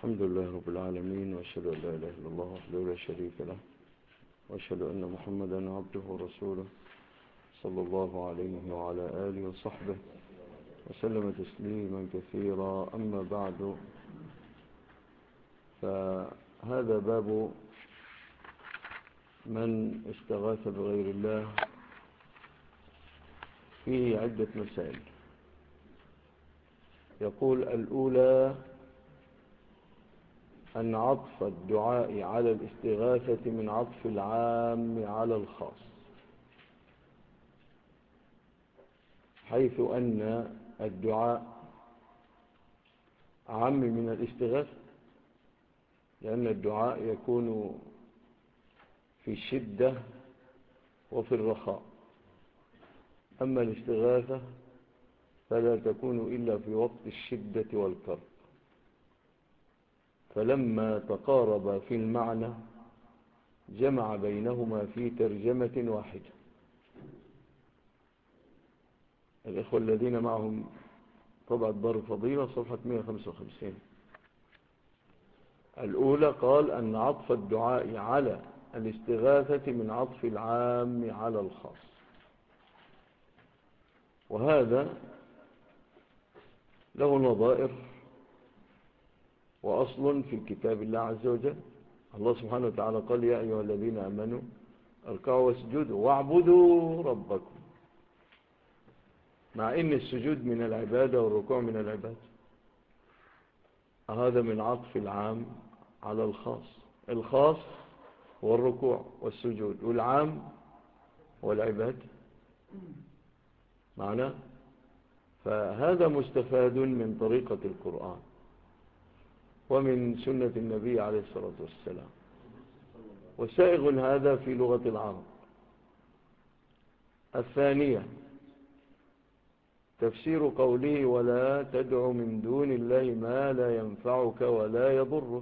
الحمد لله رب العالمين، وأشهد أن لا إله إلا الله وحده لا شريك له، وأشهد أن محمدا عبده ورسوله صلى الله عليه وعلى آله وصحبه وسلم تسليما كثيرا. أما بعد، فهذا باب من استغاث بغير الله، فيه عدة مسائل. يقول: الأولى أن عطف الدعاء على الاستغاثة من عطف العام على الخاص، حيث أن الدعاء أعم من الاستغاثة، لأن الدعاء يكون في الشدة وفي الرخاء، أما الاستغاثة فلا تكون إلا في وقت الشدة والكرب. فلما تقارب في المعنى جمع بينهما في ترجمة واحدة. الإخوة الذين معهم طبعة دار الفضيلة صفحة 155. الأولى قال أن عطف الدعاء على الاستغاثة من عطف العام على الخاص، وهذا له نظائر وأصل في كتاب الله عز وجل. الله سبحانه وتعالى قال: يا أيها الذين آمنوا اركعوا واسجدوا واعبدوا ربكم، مع إن السجود من العبادة والركوع من العبادة. هذا من عطف العام على الخاص. الخاص هو الركوع والسجود، والعام هو العبادة معناه. فهذا مستفاد من طريقة القرآن ومن سنة النبي عليه الصلاة والسلام، وسائغ هذا في لغة العرب. الثانية تفسير قوله: ولا تدع من دون الله ما لا ينفعك ولا يضرك.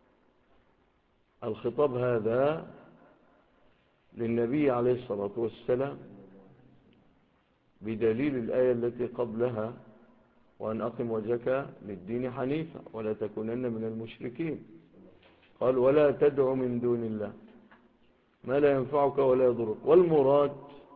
الخطاب هذا للنبي عليه الصلاة والسلام بدليل الآية التي قبلها: وأن أقم وجهك للدين حنيفا ولا تكونن من المشركين. قال: ولا تدع من دون الله ما لا ينفعك ولا يضرك. والمراد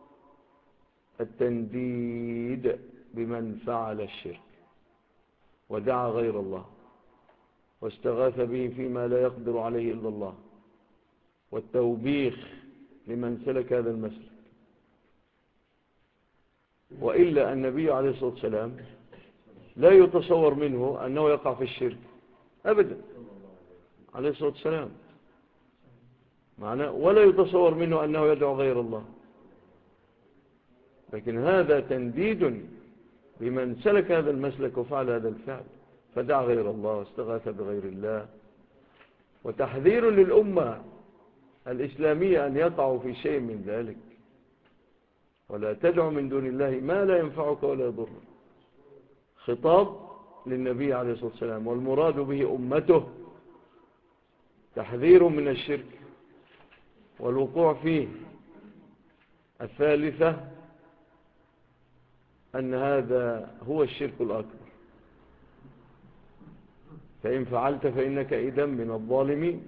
التنديد بمن فعل الشرك ودعا غير الله واستغاث به فيما لا يقدر عليه إلا الله، والتوبيخ لمن سلك هذا المسلك. وإلا النبي عليه الصلاة والسلام لا يتصور منه أنه يقع في الشرك أبدا عليه الصلاة والسلام، معناه ولا يتصور منه أنه يدعو غير الله. لكن هذا تنديد بمن سلك هذا المسلك وفعل هذا الفعل، فدعا غير الله واستغاث بغير الله، وتحذير للأمة الإسلامية أن يقعوا في شيء من ذلك. ولا تدع من دون الله ما لا ينفعك ولا يضرك، خطاب للنبي عليه الصلاة والسلام، والمراد به أمته، تحذير من الشرك والوقوع فيه. الثالثة أن هذا هو الشرك الأكبر، فإن فعلت فإنك إذن من الظالمين.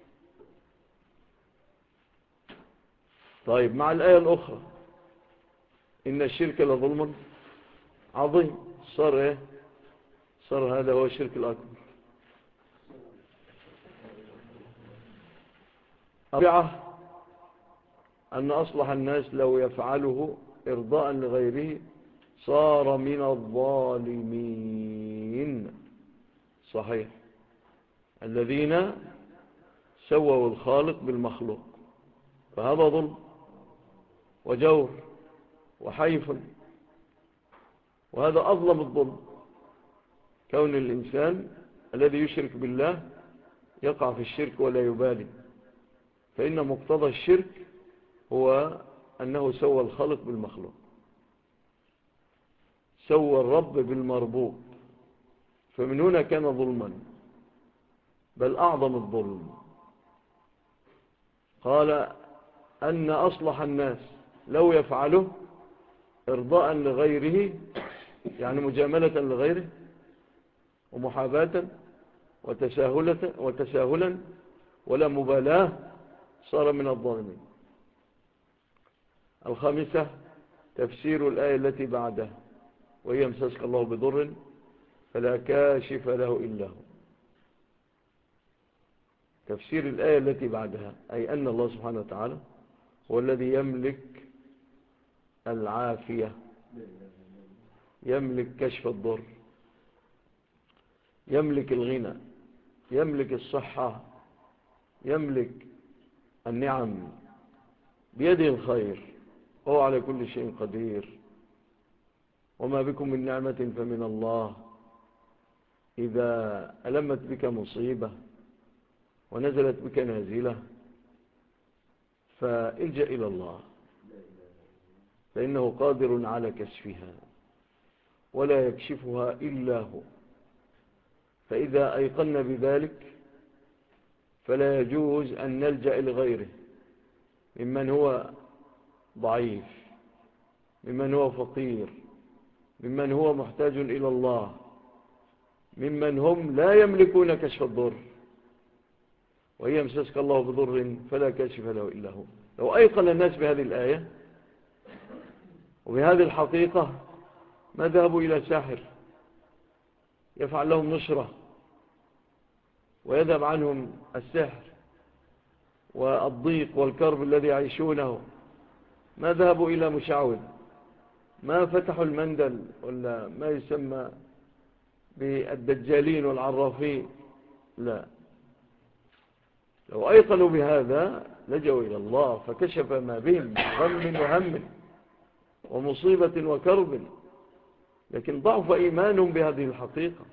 طيب، مع الآية الأخرى: إن الشرك لظلم عظيم. صار إيه؟ صار هذا هو الشرك الأكبر. الرابعة أن أصلح الناس لو يفعله إرضاء لغيره صار من الظالمين. صحيح، الذين سووا الخالق بالمخلوق، فهذا ظلم وجور وحيف، وهذا أظلم الظلم، كون الإنسان الذي يشرك بالله يقع في الشرك ولا يبالي، فإن مقتضى الشرك هو أنه سوى الخالق بالمخلوق، سوى الرب بالمربوب، فمن هنا كان ظلما، بل أعظم الظلم. قال أن أصلح الناس لو يفعله إرضاء لغيره، يعني مجاملة لغيره ومحاباة وتساهلا ولا مبالاة صار من الظالمين. الخامسة تفسير الآية التي بعدها، وهي يمسسك الله بضر فلا كاشف له إلا هو. تفسير الآية التي بعدها أي أن الله سبحانه وتعالى هو الذي يملك العافية، يملك كشف الضر، يملك الغنى، يملك الصحة، يملك النعم، بيده الخير، هو على كل شيء قدير. وما بكم من نعمة فمن الله. إذا ألمت بك مصيبة ونزلت بك نازلة فالجأ إلى الله، فإنه قادر على كشفها ولا يكشفها إلا هو. فإذا أيقنا بذلك فلا يجوز أن نلجأ لغيره ممن هو ضعيف، ممن هو فقير، ممن هو محتاج إلى الله، ممن هم لا يملكون كشف الضر. وإن يمسسك الله بضر فلا كاشف له إلا هو. لو أيقن الناس بهذه الآية وبهذه الحقيقة ما ذهبوا إلى ساحر يفعل لهم نشرة ويذهب عنهم السحر والضيق والكرب الذي يعيشونه، ما ذهبوا إلى مشعوذ، ما فتحوا المندل ولا ما يسمى بالدجالين والعرافين، لا. لو أيقنوا بهذا لجوا إلى الله فكشف ما بهم غم وهم ومصيبة وكرب، لكن ضعف إيمانهم بهذه الحقيقة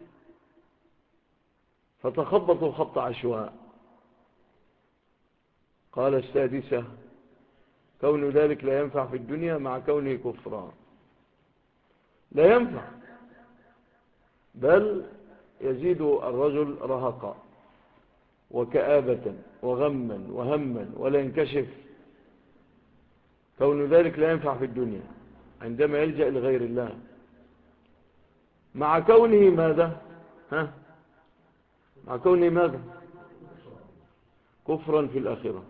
فتخبطوا خبط عشواء. قال السادسة كون ذلك لا ينفع في الدنيا مع كونه كفرا. لا ينفع، بل يزيد الرجل رهقا وكآبة وغما وهما ولا ينكشف. كون ذلك لا ينفع في الدنيا عندما يلجأ لغير الله، مع كونه ماذا؟ مع كونه ماذا؟ كفرا في الآخرة،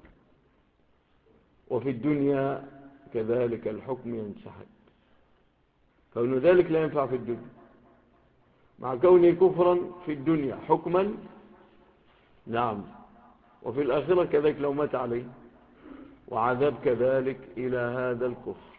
وفي الدنيا كذلك الحكم ينسحب. كون ذلك لا ينفع في الدنيا مع كونه كفرا في الدنيا حكما، نعم، وفي الآخرة كذلك لو مات عليه، وعذاب كذلك إلى هذا الكفر.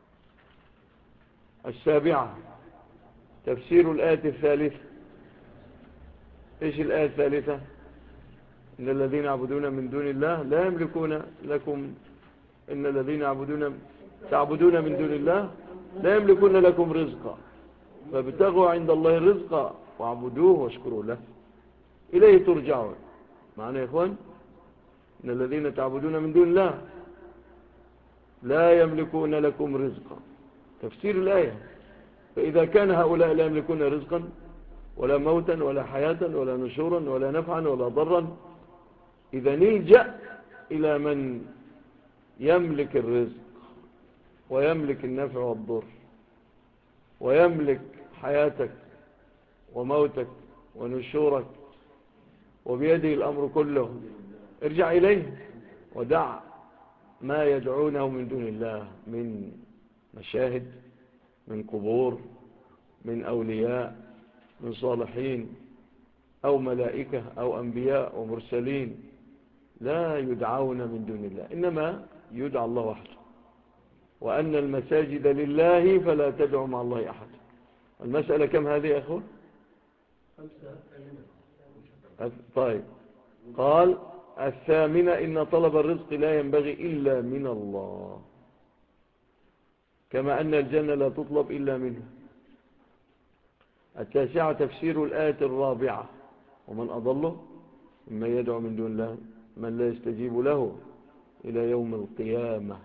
السابعة تفسير الآية الثالثة. إيش الآية الثالثة؟ إن الذين يعبدون من دون الله لا يملكون لكم، إن الذين تعبدون من دون الله لا يملكون لكم رزقا فابتغوا عند الله الرزق واعبدوه واشكروا له إليه ترجعون. معنى يا إخوان إن الذين تعبدون من دون الله لا يملكون لكم رزقا، تفسير الآية. فإذا كان هؤلاء لا يملكون رزقا ولا موتا ولا حياة ولا نشورا ولا نفعا ولا ضرا، إذا نلجأ إلى من يملك الرزق ويملك النفع والضر ويملك حياتك وموتك ونشورك وبيده الأمر كله، ارجع إليه ودع ما يدعونه من دون الله من مشاهد، من قبور، من أولياء، من صالحين أو ملائكة أو أنبياء ومرسلين، لا يدعون من دون الله، إنما يدعى الله وحده. وأن المساجد لله فلا تدعوا مع الله أحد. المسألة كم هذه يا أخوة؟ طيب، قال الثامنة إن طلب الرزق لا ينبغي إلا من الله، كما أن الجنة لا تطلب إلا منه. التاسعة تفسير الآية الرابعة ومن أضله مما يدعو من دون الله من لا يستجيب له إلى يوم القيامة.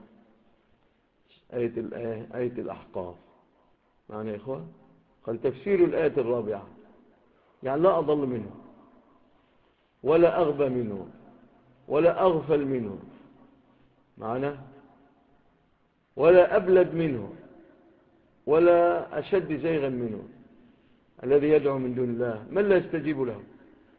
آية الأحقاف. معنى يا إخوة قال تفسير الآية الرابعة يعني لا أضل منه ولا أغبى منه ولا أغفل منه، معنى ولا أبلد منه ولا أشد زيغا منه الذي يدعو من دون الله من لا يستجيب له.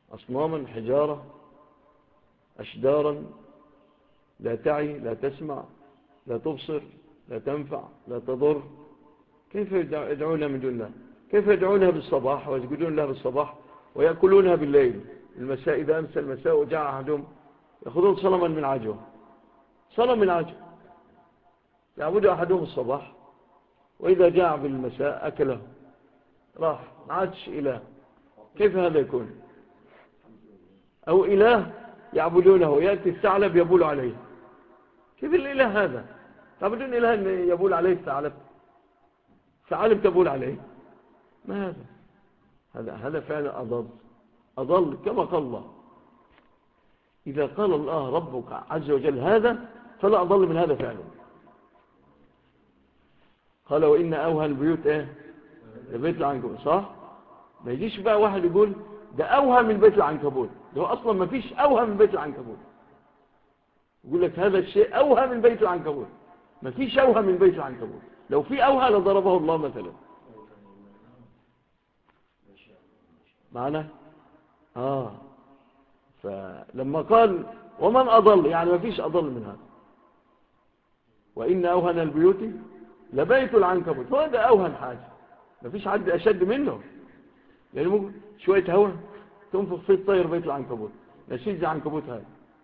أصناما، حجارة، أشجارا لا تعي، لا تسمع، لا تبصر، لا تنفع، لا تضر. كيف يدعونها من دون الله؟ كيف يدعونها بالصباح ويسجدون لها بالصباح ويأكلونها بالليل؟ المساء إذا أمسى المساء وجاء أحدهم يأخذون صنما من عجوة، صنم من عجوة يعبد أحدهم الصباح، وإذا جاء بالمساء أكله، راح، ما عادش إله. كيف هذا يكون؟ أو إله يعبدونه، يأتي الثعلب يبول عليه. كيف الإله هذا؟ تعبدون إله أن يبول عليه الثعلب؟ ثعالب تبول عليه؟ ما هذا فعلا أضل كما قال الله. إذا قال الله ربك عز وجل هذا فلا أضل من هذا فعلا. قال وإن أوهى البيوت إيه؟ لبيت العنكبوت، صح؟ ما يجيش بقى واحد يقول ده أوهى من بيت العنكبوت، ده هو أصلا ما فيش أوهى من بيت العنكبوت. يقول لك هذا الشيء أوهى من بيت العنكبوت، ما فيش أوهى من بيت العنكبوت. لو في أوهى لضربه الله مثلا. معنا؟ فلما قال ومن أضل، يعني ما فيش أضل من هذا. وإن أوهن البيوت لبيت العنكبوت، هو ده أوهن حاجة، ما فيش حد أشد منه. يعني ممكن شوية هوا تنفخ فيه الطير بيت العنكبوت، نشيز عنكبوت هذا.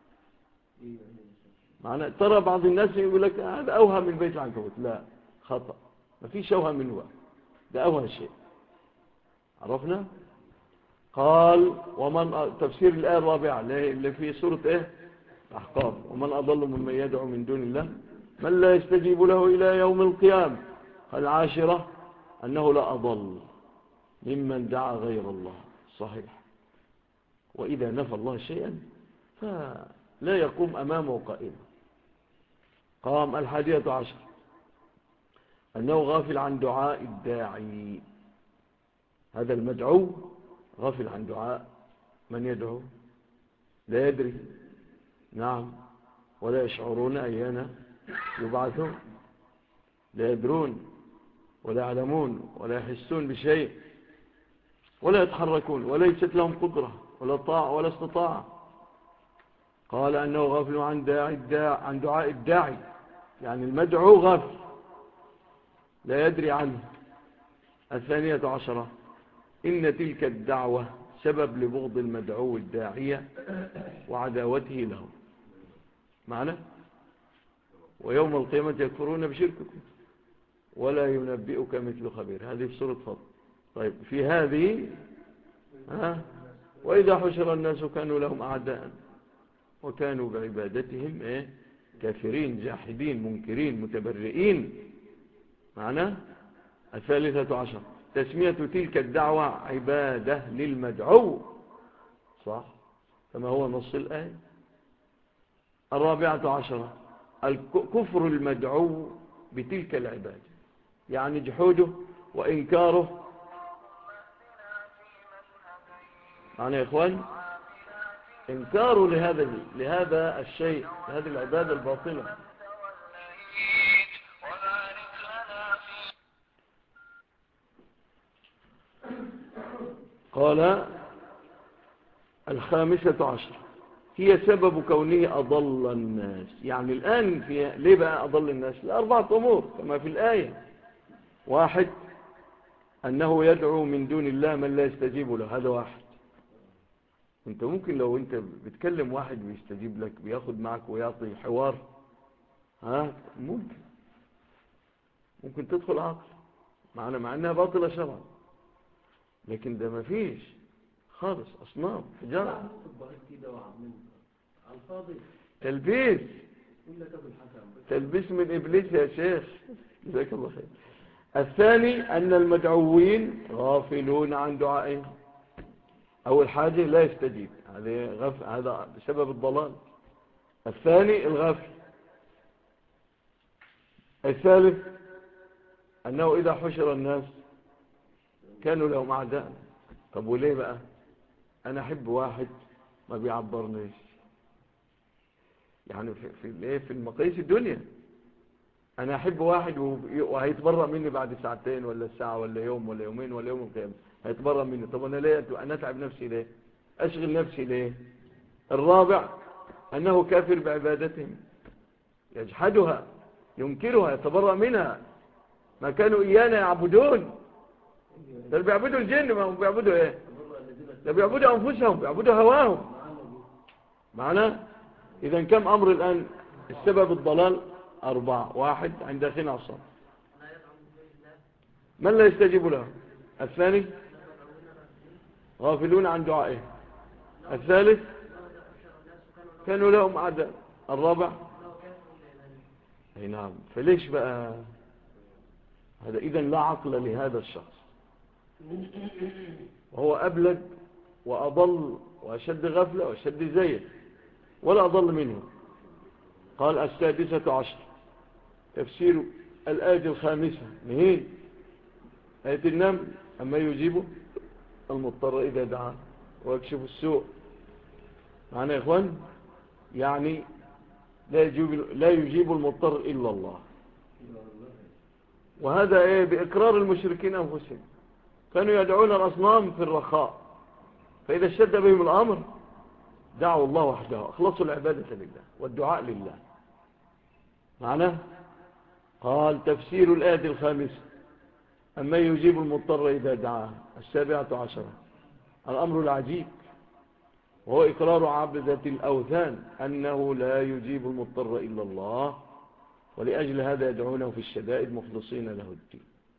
معنى ترى بعض الناس يقول لك هذا أوهى من بيت العنكبوت، لا، خطأ، ما فيش أوهى منه، ده أوهى شيء. عرفنا؟ قال ومن تفسير الآية الرابعة اللي في سورة إيه؟ أحقاف. ومن أضل ممن يدعو من دون الله من لا يستجيب له إلى يوم القيامة. العاشرة أنه لا أضل ممن دعا غير الله. صحيح. وإذا نفى الله شيئا فلا يقوم أمامه قائما. قام 11 أنه غافل عن دعاء الداعي. هذا المدعو غافل عن دعاء من يدعو، لا يدري، نعم، ولا يشعرون أيانا يبعثون، لا يدرون ولا يعلمون ولا يحسون بشيء ولا يتحركون وليست لهم قدرة ولا طاعة ولا استطاعة. قال أنه غافل عن دعاء الداعي، يعني المدعو غافل لا يدري عنه. 12 إن تلك الدعوة سبب لبغض المدعو الداعية وعداوته له. معنى ويوم القيامة يكفرون بشرككم ولا ينبئك مثل خبير. هذه في سورة فضل. طيب في هذه وإذا حشر الناس كانوا لهم أعداء وكانوا بعبادتهم كافرين جاحدين منكرين متبرئين. معنى 13 تسمية تلك الدعوة عبادة للمدعو، صح كما هو نص الآية. 14 الكفر المدعو بتلك العبادة، يعني جحوده وإنكاره. معنى يا إخوان إنكاره لهذا الشيء، لهذه العبادة الباطلة. قال 15 هي سبب كونه أضل الناس. يعني الآن ليه بقى أضل الناس؟ لأربعة أمور كما في الآية. 1 أنه يدعو من دون الله من لا يستجيب له، هذا 1. انت ممكن لو انت بتكلم واحد بيستجيب لك بياخد معك ويعطي حوار، ممكن تدخل عقل مع انها باطلة شرعا، لكن ده ما فيش خالص. أصنام حجارة تلبيس من إبليس يا شيخ، جزاك الله خير. 2 أن المدعوين غافلون عن دعائهم. أول حاجة لا يستجيب، هذا بسبب الضلال. 2 الغافل. 3 أنه إذا حشر الناس كانوا لهم أعداء. طب وليه بقى؟ أنا أحب واحد ما بيعبرنيش، يعني في المقاييس الدنيا أنا أحب واحد وهيتبرأ مني بعد ساعتين ولا ساعة ولا يوم ولا يومين ولا يوم القيامة، هيتبرأ مني. طب أنا ليه أنا أتعب نفسي ليه؟ أشغل نفسي ليه؟ الرابع أنه كافر بعبادتهم، يجحدها، ينكرها، يتبرأ منها. ما كانوا إيانا يعبدون، ده بيعبدوا الجن، ما هم بيعبدوا إيه؟ ده بيعبدوا أنفسهم، بيعبدوا هواهم. معنا؟ إذا كم أمر الآن السبب الضلال؟ 4. 1 عند أخينا عصام، من لا يستجيب له. الثاني غافلون عن دعائه. الثالث كانوا لهم أعداء. الرابع أي نعم. فليش بقى هذا؟ إذن لا عقل لهذا الشخص، وهو أبلد وأضل وأشد غفلة وأشد زيد، ولا أضل منه. قال 16 تفسير الآية 5 نهين آية النمل، أما يجيب المضطر إذا دعاه ويكشف السوء. معنا يا إخوان؟ يعني لا يجيب المضطر إلا الله. وهذا إيه؟ بإقرار المشركين أنفسهم، كانوا يدعون الأصنام في الرخاء، فإذا اشتد بهم الأمر دعوا الله وحده، أخلصوا العبادة لله والدعاء لله. معنا؟ قال تفسير الآية 5 أما يجيب المضطر إذا دعاه. 17 الأمر العجيب، وهو إقرار عبدة الأوثان أنه لا يجيب المضطر إلا الله، ولأجل هذا يدعونه في الشدائد مخلصين له الدين.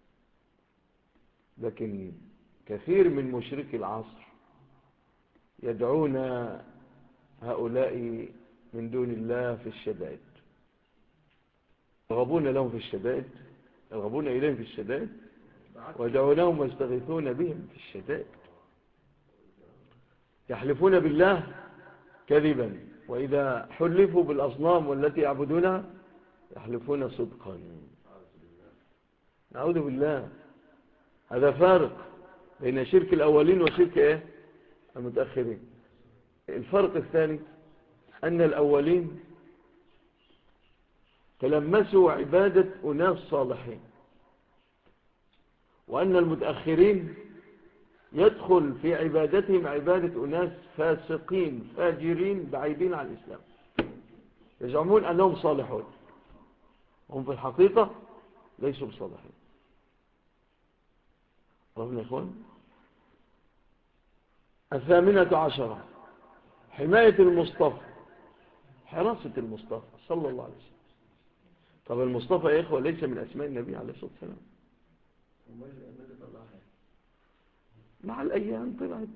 لكن كثير من مشركي العصر يدعون هؤلاء من دون الله في الشدائد، يرغبون لهم في الشدائد، يرغبون إليهم في الشدائد، ويدعونهم ويستغيثون بهم في الشدائد. يحلفون بالله كذبا، وإذا حلفوا بالأصنام والتي يعبدونها يحلفون صدقا. نعوذ بالله. هذا فارق بين شرك الأولين وشرك إيه؟ المتأخرين. الفرق الثاني أن الأولين تلمسوا عبادة أناس صالحين، وأن المتأخرين يدخل في عبادتهم عبادة أناس فاسقين فاجرين بعيدين عن الإسلام، يزعمون أنهم صالحون، هم في الحقيقة ليسوا بصالحين. ربنا يا إخوان. 18 حماية المصطفى، حراسة المصطفى صلى الله عليه وسلم. طب المصطفى يا إخوة ليس من أسماء النبي عليه الصلاة والسلام؟ مع الأيام طلعت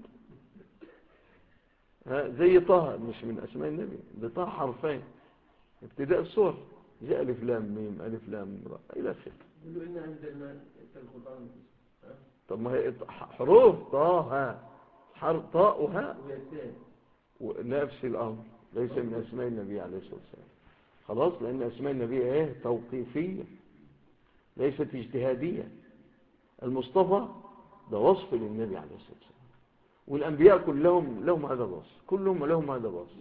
زي طه، مش من أسماء النبي، ده طه حرفين ابتداء الصور، جاء ألف لام ميم ألف لام را إلى آخره. يقولوا إن عندنا القرآن. طب ما هي حروف طه ها، حرف طاء وهاء ونفس الأمر، ليس من أسماء النبي عليه الصلاة والسلام. خلاص، لأن أسماء النبي ايه؟ توقيفية ليست اجتهادية. المصطفى ده وصف للنبي عليه الصلاة والسلام، والأنبياء كلهم لهم هذا الوصف، كلهم لهم هذا الوصف.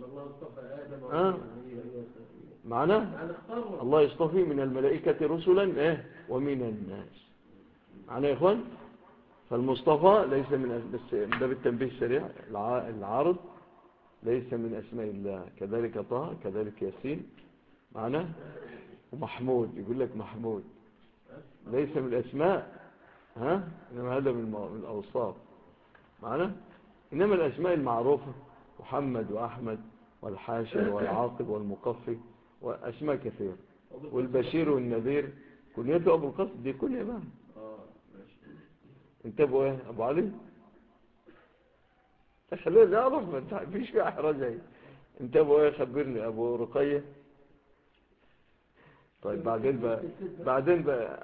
معنا الله يصطفي من الملائكة رسلا ايه ومن الناس. معنا يا إخوان. فالمصطفى ليس من بس ده بالتنبيه السريع العارض، ليس من أسماء الله. كذلك طه، كذلك ياسين. معنا. ومحمود، يقول لك محمود ليس من الأسماء، إنما هذا من الأوصاف. معنا. إنما الأسماء المعروفة محمد وأحمد والحاشر والعاقب والمقفي وأسماء كثيرة، والبشير والنذير كنيته أبو القاسم، دي كنية بقى. انت ابو ايه؟ ابو علي؟ خلينا نعرف، ما فيش في احراج اهي. انت ابو ايه؟ خبرني. ابو رقية؟ طيب بعدين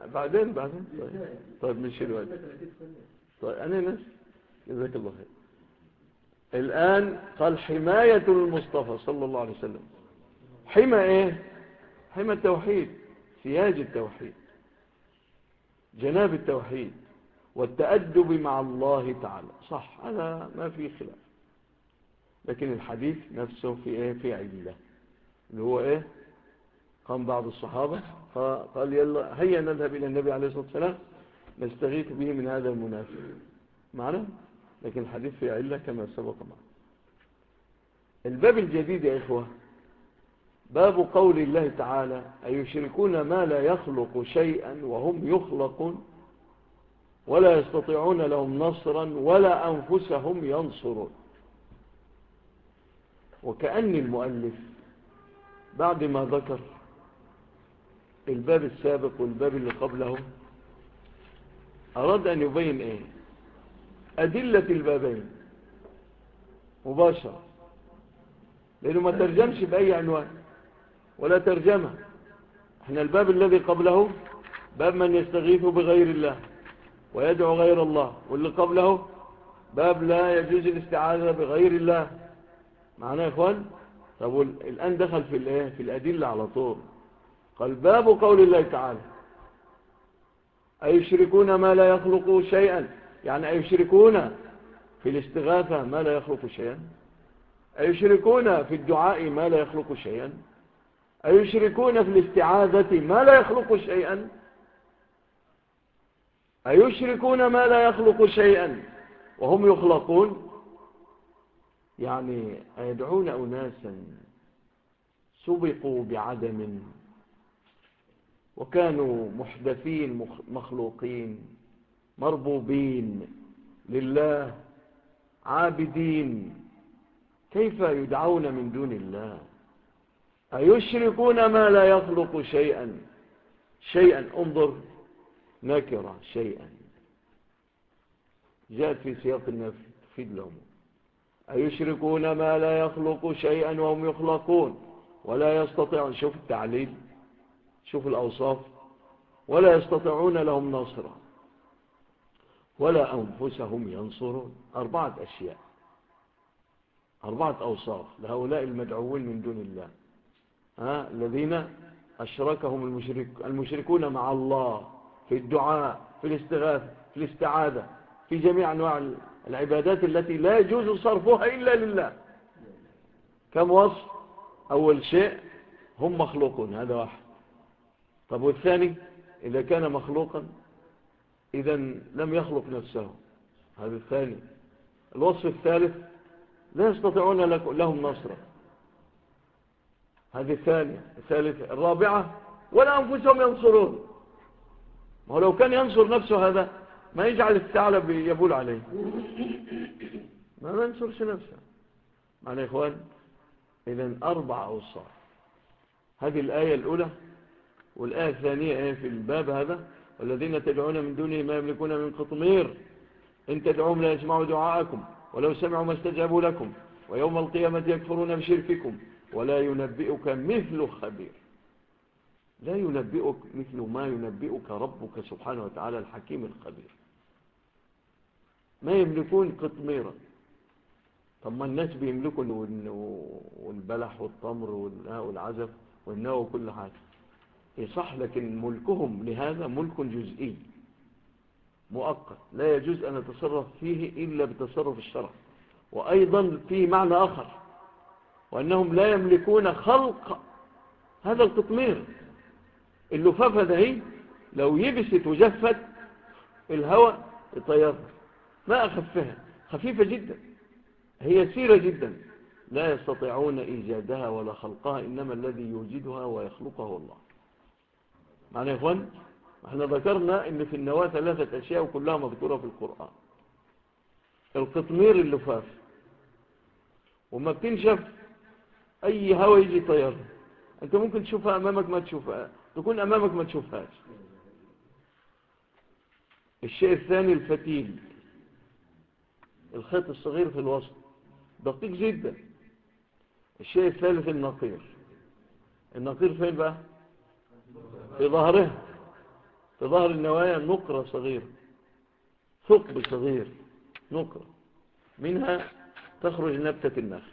طيب مش الوقت. طيب انا ناس جزاك الله خير. الان قال حماية المصطفى صلى الله عليه وسلم. حمى ايه؟ حمى التوحيد، سياج التوحيد، جناب التوحيد، والتأدب مع الله تعالى. صح، هذا ما فيه خلاف. لكن الحديث نفسه في ايه؟ في علة، اللي هو ايه؟ قام بعض الصحابة قال يلا هيا نذهب الى النبي عليه الصلاة والسلام نستغيث به من هذا المنافق. معنا. لكن الحديث في علة كما سبق معنا. الباب الجديد يا إخوة باب قول الله تعالى أيشركون ما لا يخلق شيئا وهم يخلقون ولا يستطيعون لهم نصرا ولا أنفسهم ينصرون. وكأن المؤلف بعد ما ذكر الباب السابق والباب اللي قبله أراد أن يبين إيه؟ أدلة البابين مباشرة، لأنه ما ترجمش بأي عنوان ولا ترجمة. احنا الباب الذي قبله باب من يستغيث بغير الله ويدعو غير الله، واللي قبله باب لا يجوز الاستعاذة بغير الله. معنا يا إخوان؟ طب الآن دخل في الإيه؟ في الأدلة على طول. قال باب قول الله تعالى أيشركون ما لا يخلق شيئا، يعني أيشركون في الاستغاثة ما لا يخلق شيئا، أيشركون في الدعاء ما لا يخلق شيئا، أيشركون في الاستعاذة ما لا يخلق شيئا، أيشركون ما لا يخلق شيئا وهم يخلقون، يعني أيدعون أناسا سبقوا بعدم وكانوا محدثين مخلوقين مربوبين لله عابدين، كيف يدعون من دون الله؟ أيشركون ما لا يخلق شيئا. شيئا انظر نكرة شيئا جاءت في سياق النفي تفيد العموم. أيشركون ما لا يخلق شيئا وهم يخلقون ولا يستطيعون، شوف التعليل شوف الأوصاف، ولا يستطيعون لهم نصرا ولا أنفسهم ينصرون. 4 أشياء 4 أوصاف لهؤلاء المدعوين من دون الله، الذين أشركهم المشركون مع الله في الدعاء في الاستغاثة في الاستعاذة في جميع أنواع العبادات التي لا يجوز صرفها إلا لله. كم وصف؟ أول شيء هم مخلوقون، هذا واحد. طب والثاني إذا كان مخلوقا إذا لم يخلق نفسه، هذا الثاني. الوصف الثالث لا يستطيعون لهم نصرا، هذه الثانية. الثالثة الرابعة ولا أنفسهم ينصرون. ما هو لو كان ينصر نفسه هذا ما يجعل الثعلب يبول عليه، ما ينصرش نفسه. معنى يا إخوان إذن 4 أوصاف. هذه الآية الأولى، والآية الثانية في الباب هذا والذين تدعون من دونه ما يملكون من قطمير إن تدعوهم لا يسمعوا دعاءكم ولو سمعوا ما استجابوا لكم ويوم القيامة يكفرون بشرككم ولا ينبئك مثل خبير. لا ينبئك مثل ما ينبئك ربك سبحانه وتعالى الحكيم الخبير. ما يملكون قطميرا. طب ما الناس بيملكوا والبلح والتمر والعزف والنوى وكل حاجة يصح، لكن ملكهم لهذا ملك جزئي مؤقت لا يجوز أن نتصرف فيه إلا بتصرف الشرع. وأيضا فيه معنى آخر، وأنهم لا يملكون خلق هذا القطمير. اللفافة ده لو يبست وجفت الهواء يطيرها، ما أخفها، خفيفة جدا، هي سيرة جدا، لا يستطيعون إيجادها ولا خلقها، إنما الذي يوجدها ويخلقه الله. معنى يا إخوان احنا ذكرنا ان في النواة 3 أشياء وكلها مذكورة في القرآن. القطمير اللفاف، وما بتنشف اي هوا يجي طيرها، انت ممكن تشوفها امامك ما تشوفها، تكون امامك ما تشوفهاش. الشيء الثاني الفتيل، الخيط الصغير في الوسط دقيق جدا. الشيء الثالث النقير. النقير فين بقى؟ في ظهرها، في ظهر النوايا نقرة صغيرة، ثقب صغير، نقرة منها تخرج نبتة النخل.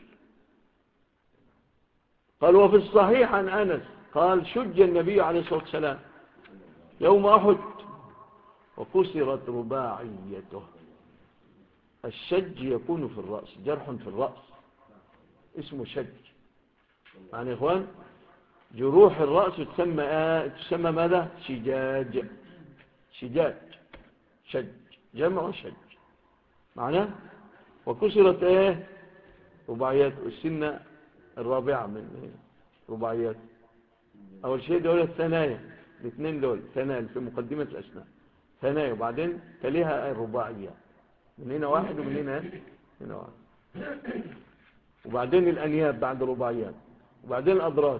قال وفي الصحيح عن أنس قال شج النبي عليه الصلاة والسلام يوم أحد وكسرت رباعيته. الشج يكون في الرأس، جرح في الرأس اسمه شج. يعني يا إخوان جروح الرأس تسمى ماذا؟ شجاج. شجاج، شج، جمع شج. معناه وكسرت رباعيات. والسنة الرابعة من رباعيات. أول شيء دول الثنايا، الاثنين دول ثنايا في مقدمة الأسنان، ثنايا، وبعدين تليها الرباعيات، من هنا واحد ومن هنا واحد، وبعدين الأنياب بعد الرباعيات، وبعدين الأضراس.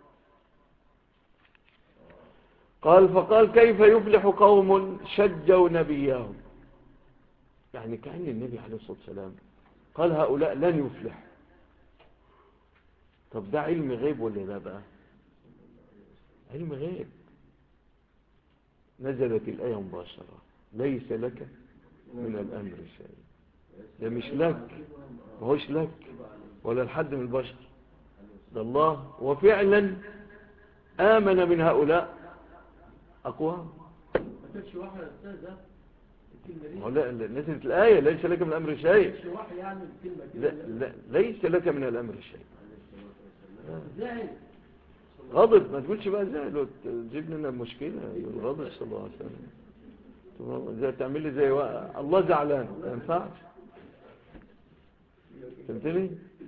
قال فقال كيف يفلح قوم شجوا نبيهم، يعني كأن النبي عليه الصلاة والسلام قال هؤلاء لن يفلح. طب ده علم غيب ولا لا بقى؟ علم غيب. نزلت الآية مباشرة ليس لك من الأمر شيء. ده مش لك، ما هوش لك ولا الحد من البشر، ده الله. وفعلا آمن من هؤلاء أقوام. لا نزلت الآية ليس لك من الأمر شيء. لا ليس لك من الأمر شيء. غضب، ما تقولش بقى زي تجيب لنا المشكلة. غضب صلى الله عليه وسلم. زي تعمل لي زي الله زعلان، ما ينفعش. فهمتني؟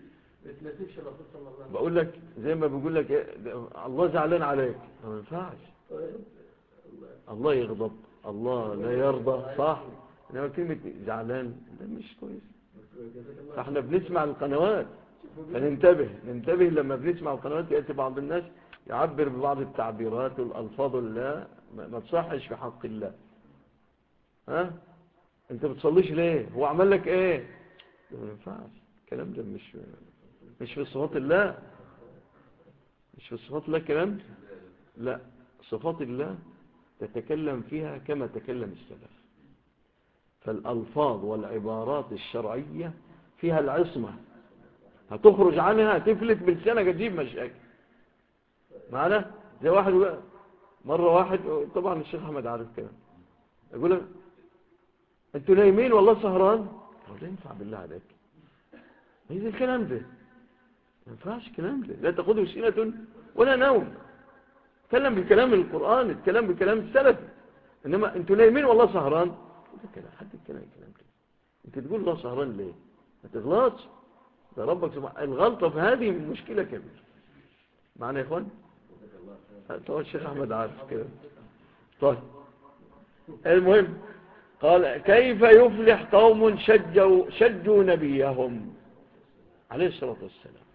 بقول لك زي ما بيقول لك الله زعلان عليك، ما ينفعش. الله يغضب، الله لا يرضى، صح؟ انما كلمة زعلان ده مش كويس. فاحنا بنسمع القنوات فننتبه لما بنسمع القنوات يأتي بعض الناس يعبر ببعض التعبيرات والألفاظ الله ما تصحش في حق الله. ها انت بتصليش ليه؟ هو عمل لك ايه؟ ما ينفعش الكلام ده. مش في صفات الله، مش في صفات الله كلام. لا، صفات الله تتكلم فيها كما تكلم السلف. فالألفاظ والعبارات الشرعية فيها العصمة، هتخرج عنها تفلت بلسانك تجيب مشاكل معنا. زي واحد مرة طبعا الشيخ أحمد عارف كده، يقول لك انتوا نايمين والله سهران. طب ده ينفع بالله عليك؟ ما يجي الكلام ده، ما ينفعش الكلام ده. لا تأخذه سنة ولا نوم. تكلم بالكلام القرآن، تكلم بالكلام السلف. انما انتوا نايمين والله سهران، ده كلام حد الكلام كده. انت تقول الله سهران ليه؟ ما تغلطش، ده ربك سبحانه. الغلطة في هذه مشكلة كبيرة معنا يا اخوان. طبعا الشيخ احمد عارف كده. طيب المهم قال كيف يفلح قوم شجوا نبيهم عليه الصلاة والسلام.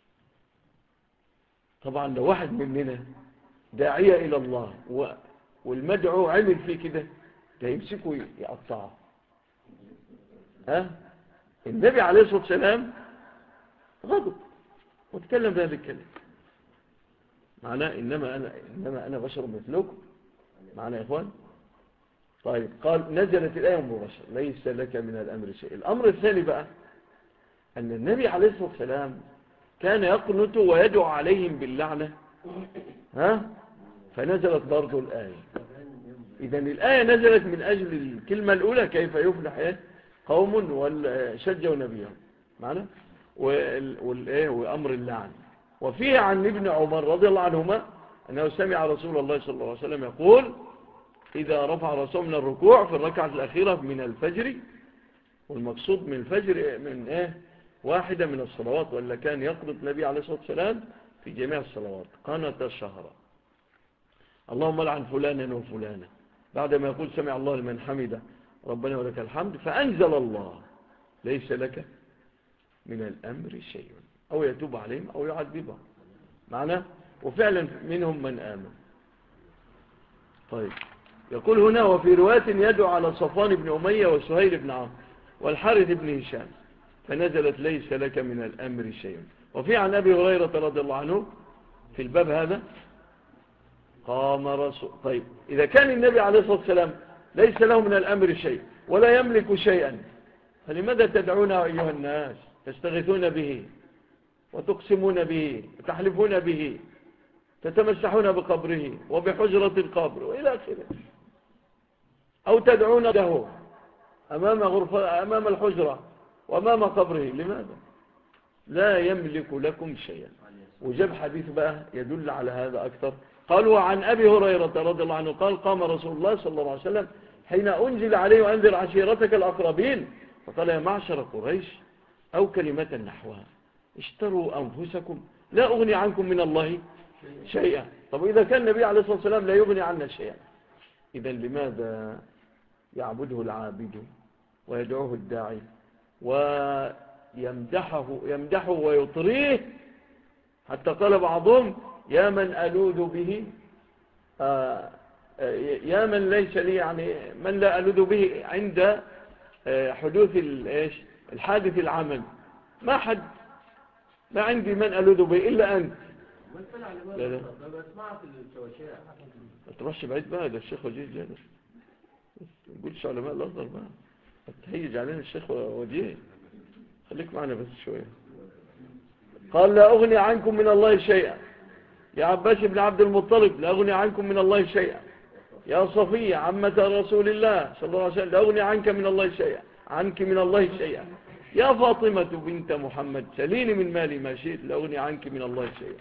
طبعا لو واحد مننا داعية إلى الله والمدعو عمل فيه كده، ده يمسكه يقطعه. النبي عليه الصلاة والسلام غضب وتكلم بهذا الكلام. معناه إنما أنا بشر مثلكم. معنا يا إخوان. طيب قال نزلت الآية مباشرة ليس لك من الأمر شيء. الأمر الثاني بقى أن النبي عليه الصلاة والسلام كان يقنط ويدعو عليهم باللعنة. فنزلت برضو الآية. إذن الآية نزلت من أجل الكلمة الأولى كيف يفلح قوم شجوا نبيهم معنا، وأمر اللعن. وفيه عن ابن عمر رضي الله عنهما أنه سمع رسول الله صلى الله عليه وسلم يقول إذا رفع رسول من الركوع في الركعة الأخيرة من الفجر، والمقصود من الفجر من واحدة من الصلوات، ولا كان يقنط النبي عليه الصلاة والسلام في جميع الصلوات قنط الشهر اللهم لعن فلانا وفلانا، بعدما يقول سمع الله لمن حمده ربنا ولك الحمد، فأنزل الله ليس لك من الأمر شيء، أو يتوب عليهم أو يعذبهم معنا. وفعلا منهم من آمن. طيب يقول هنا وفي رواية يدعو على صفوان بن أمية وسهيل بن عمرو والحارث بن هشام فنزلت ليس لك من الأمر شيء. وفي عن أبي هريرة رضي الله عنه في الباب هذا قام رسول. طيب إذا كان النبي عليه الصلاة والسلام ليس له من الأمر شيء ولا يملك شيئا، فلماذا تدعون أيها الناس تستغيثون به وتقسمون به وتحلفون به، تتمسحون بقبره وبحجرة القبر وإلى آخره، أو تدعون له أمام الحجرة وأمام قبره؟ لماذا؟ لا يملك لكم شيئا. وجاب حديث بقى يدل على هذا أكثر. قالوا عن أبي هريرة رضي الله عنه قال قام رسول الله صلى الله عليه وسلم حين أنزل عليه وأنذر عشيرتك الأقربين فقال يا معشر قريش أو كلمة نحوها: اشتروا أنفسكم لا أغني عنكم من الله شيئا. طب إذا كان النبي عليه الصلاة والسلام لا يغني عنا شيئا، إذا لماذا يعبده العابد ويدعوه الداعي ويمدحه ويطريه؟ حتى قال بعضهم: يا من ألوذ به، يا من ليس لي، يعني من لا ألوذ به عند حدوث الحادث العمل، ما عندي من ألوذ به إلا أنت. لا لا ما تروحش بعيد بقى، ده الشيخ وجيه جالس، ما تقولش علماء الأزهر بقى، هتهيج علينا الشيخ وجيه، خليك معنا بس شوية. قال: لا أغني عنكم من الله شيئا. يا عباس بن عبد المطلب: لا أغني عنكم من الله شيئا. يا صفية عمة رسول الله صلى الله عليه وسلم: لا أغني عنك من الله شيئا، عنك من الله شيئا. يا فاطمة بنت محمد: سليني من مالي ما شئت، لا أغني عنك من الله شيئا.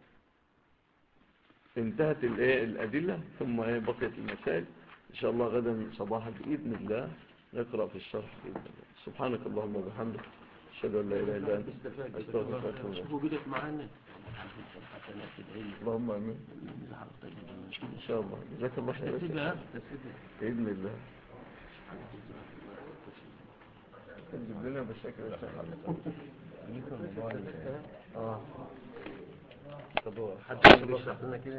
انتهت الأدلة، ثم بقيت المسائل. إن شاء الله غدا صباحا بإذن الله نقرأ في الشرح بإذن الله. سبحانك اللهم وبحمدك، أشهد أن لا إله إلا أنت، أستغفرك وأتوب إليك. اللهم آمين إن شاء الله. جزاك الله خير بإذن الله. تجيب لنا بالشكل حد يشرح لنا كده.